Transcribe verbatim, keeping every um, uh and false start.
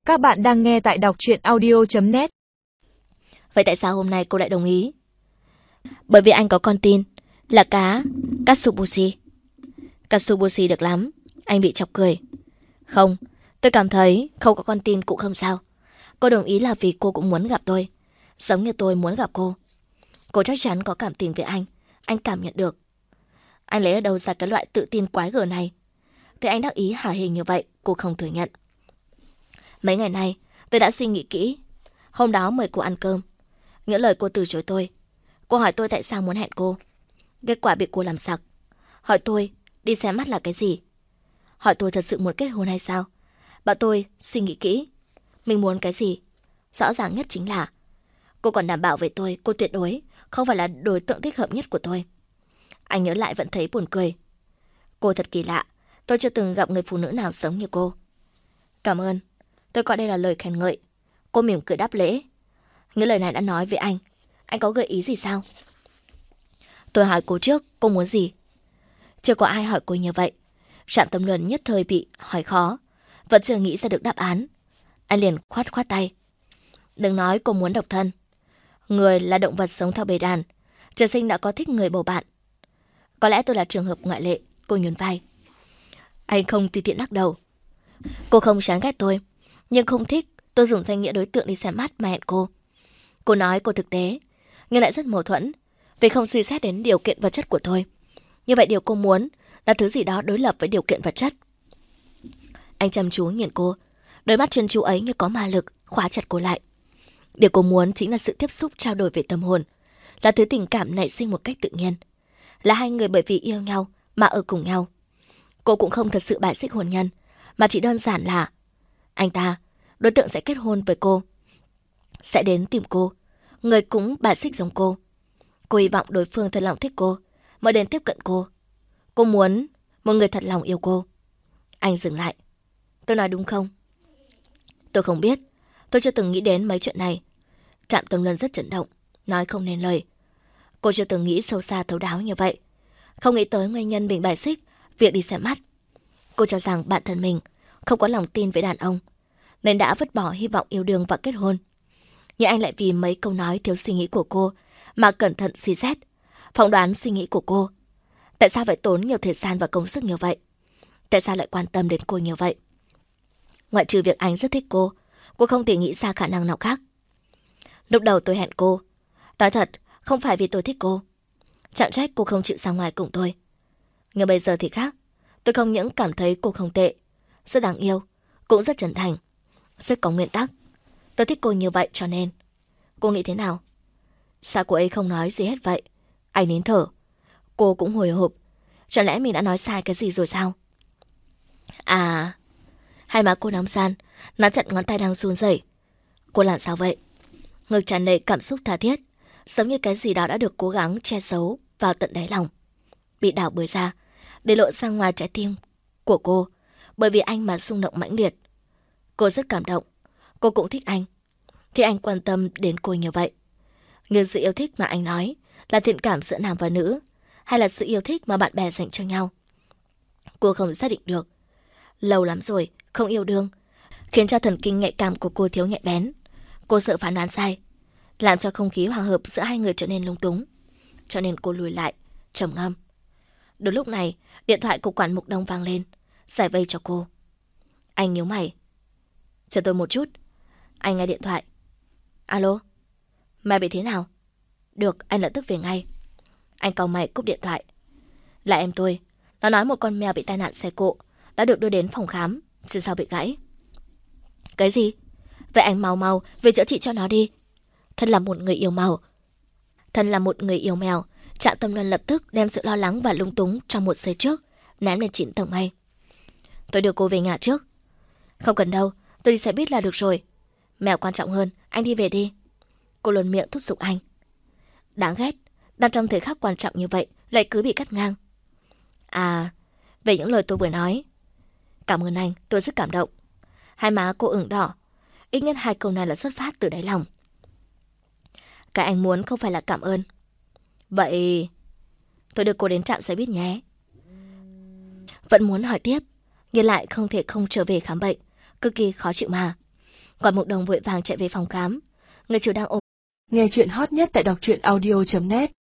Các bạn đang nghe tại đọc truyện audio chấm net. Vậy tại sao hôm nay cô lại đồng ý? Bởi vì anh có con tin là cá Katsuobushi. Katsuobushi được lắm. Anh bị chọc cười. Không, tôi cảm thấy không có con tin cũng không sao. Cô đồng ý là vì cô cũng muốn gặp tôi, giống như tôi muốn gặp cô. Cô chắc chắn có cảm tình với anh. Anh cảm nhận được. Anh lấy ở đâu ra cái loại tự tin quái gở này? Thế anh đắc ý hả hề như vậy, cô không thừa nhận. Mấy ngày nay tôi đã suy nghĩ kỹ. Hôm đó mời cô ăn cơm, nghĩa lời cô từ chối tôi. Cô hỏi tôi tại sao muốn hẹn cô. Kết quả bị cô làm sặc. Hỏi tôi đi xem mắt là cái gì. Hỏi tôi thật sự muốn kết hôn hay sao. Bảo tôi suy nghĩ kỹ. Mình muốn cái gì? Rõ ràng nhất chính là cô còn đảm bảo với tôi cô tuyệt đối không phải là đối tượng thích hợp nhất của tôi. Anh nhớ lại vẫn thấy buồn cười. Cô thật kỳ lạ. Tôi chưa từng gặp người phụ nữ nào giống như cô. Cảm ơn. Tôi coi đây là lời khen ngợi. Cô mỉm cười đáp lễ. Những lời này đã nói với anh. Anh có gợi ý gì sao? Tôi hỏi cô trước, cô muốn gì? Chưa có ai hỏi cô như vậy. Trạm Tâm Luân nhất thời bị hỏi khó, vẫn chưa nghĩ ra được đáp án. Anh liền khoát khoát tay. Đừng nói cô muốn độc thân. Người là động vật sống theo bầy đàn. Trời sinh đã có thích người bầu bạn. Có lẽ tôi là trường hợp ngoại lệ. Cô nhún vai. Anh không tùy tiện lắc đầu. Cô không chán ghét tôi, nhưng không thích tôi dùng danh nghĩa đối tượng đi xem mắt mà hẹn cô. Cô nói cô thực tế, nhưng lại rất mâu thuẫn, vì không suy xét đến điều kiện vật chất của tôi. Như vậy điều cô muốn là thứ gì đó đối lập với điều kiện vật chất. Anh chăm chú nhìn cô, đôi mắt trân chú ấy như có ma lực, khóa chặt cô lại. Điều cô muốn chính là sự tiếp xúc trao đổi về tâm hồn, là thứ tình cảm nảy sinh một cách tự nhiên, là hai người bởi vì yêu nhau mà ở cùng nhau. Cô cũng không thật sự bài xích hôn nhân, mà chỉ đơn giản là anh ta, đối tượng sẽ kết hôn với cô, sẽ đến tìm cô, người cũng bài xích giống cô. Cô hy vọng đối phương thật lòng thích cô, mới đến tiếp cận cô. Cô muốn một người thật lòng yêu cô. Anh dừng lại. Tôi nói đúng không? Tôi không biết. Tôi chưa từng nghĩ đến mấy chuyện này. Trạm Tâm Luân rất chấn động, nói không nên lời. Cô chưa từng nghĩ sâu xa thấu đáo như vậy. Không nghĩ tới nguyên nhân mình bài xích việc đi xem mắt. Cô cho rằng bản thân mình không có lòng tin với đàn ông, nên đã vứt bỏ hy vọng yêu đương và kết hôn. Nhưng anh lại vì mấy câu nói thiếu suy nghĩ của cô mà cẩn thận suy xét, phỏng đoán suy nghĩ của cô. Tại sao phải tốn nhiều thời gian và công sức như vậy? Tại sao lại quan tâm đến cô như vậy? Ngoại trừ việc anh rất thích cô, cô không thể nghĩ ra khả năng nào khác. Lúc đầu tôi hẹn cô, nói thật, không phải vì tôi thích cô. Chẳng trách cô không chịu ra ngoài cùng tôi. Nhưng bây giờ thì khác. Tôi không những cảm thấy cô không tệ, rất đáng yêu, cũng rất chân thành, rất có nguyên tắc. Tôi thích cô như vậy cho nên. Cô nghĩ thế nào? Sao cô ấy không nói gì hết vậy? Anh nín thở. Cô cũng hồi hộp. Chẳng lẽ mình đã nói sai cái gì rồi sao? À... Hai má cô nóng san, nắm chặt ngón tay đang run rẩy. Cô làm sao vậy? Ngực tràn đầy cảm xúc tha thiết, giống như cái gì đó đã được cố gắng che giấu vào tận đáy lòng, bị đảo bới ra, để lộ ra ngoài trái tim của cô, bởi vì anh mà xung động mãnh liệt. Cô rất cảm động. Cô cũng thích anh. Thì anh quan tâm đến cô như vậy. Nhưng sự yêu thích mà anh nói là thiện cảm giữa nam và nữ, hay là sự yêu thích mà bạn bè dành cho nhau? Cô không xác định được. Lâu lắm rồi không yêu đương, khiến cho thần kinh nhạy cảm của cô thiếu nhạy bén. Cô sợ phán đoán sai, làm cho không khí hòa hợp giữa hai người trở nên lung túng. Cho nên cô lùi lại, trầm ngâm. Đúng lúc này, điện thoại của quản mục đông vang lên, giải vây cho cô. Anh nhíu mày. Chờ tôi một chút. Anh nghe điện thoại. Alo, mẹ bị thế nào? Được, anh lập tức về ngay. Anh cau mày cúp điện thoại. Là em tôi. Nó nói một con mèo bị tai nạn xe cộ, đã được đưa đến phòng khám, chứ sao bị gãy. Cái gì? Vậy anh mau mau về chữa trị cho nó đi. Thân là một người yêu mèo. Thân là một người yêu mèo, Trạm Tâm Luân lập tức đem sự lo lắng và lung túng trong một giây trước ném lên chín tầng mây. Tôi đưa cô về nhà trước. Không cần đâu, tôi đi xe buýt là được rồi. Mèo quan trọng hơn, anh đi về đi. Cô luồn miệng thúc giục anh. Đáng ghét, đang trong thời khắc quan trọng như vậy lại cứ bị cắt ngang. À, về những lời tôi vừa nói. Cảm ơn anh, tôi rất cảm động. Hai má cô ửng đỏ. Ít nhất hai câu này là xuất phát từ đáy lòng. Cái anh muốn không phải là cảm ơn. Vậy tôi đưa cô đến trạm xe buýt nhé. Vẫn muốn hỏi tiếp, nhưng lại không thể không trở về khám bệnh. Cực kỳ khó chịu mà. Quản Mục Đồng vội vàng chạy về phòng khám. Người chủ đang ôm. Nghe chuyện hot nhất tại đọc truyện audio chấm net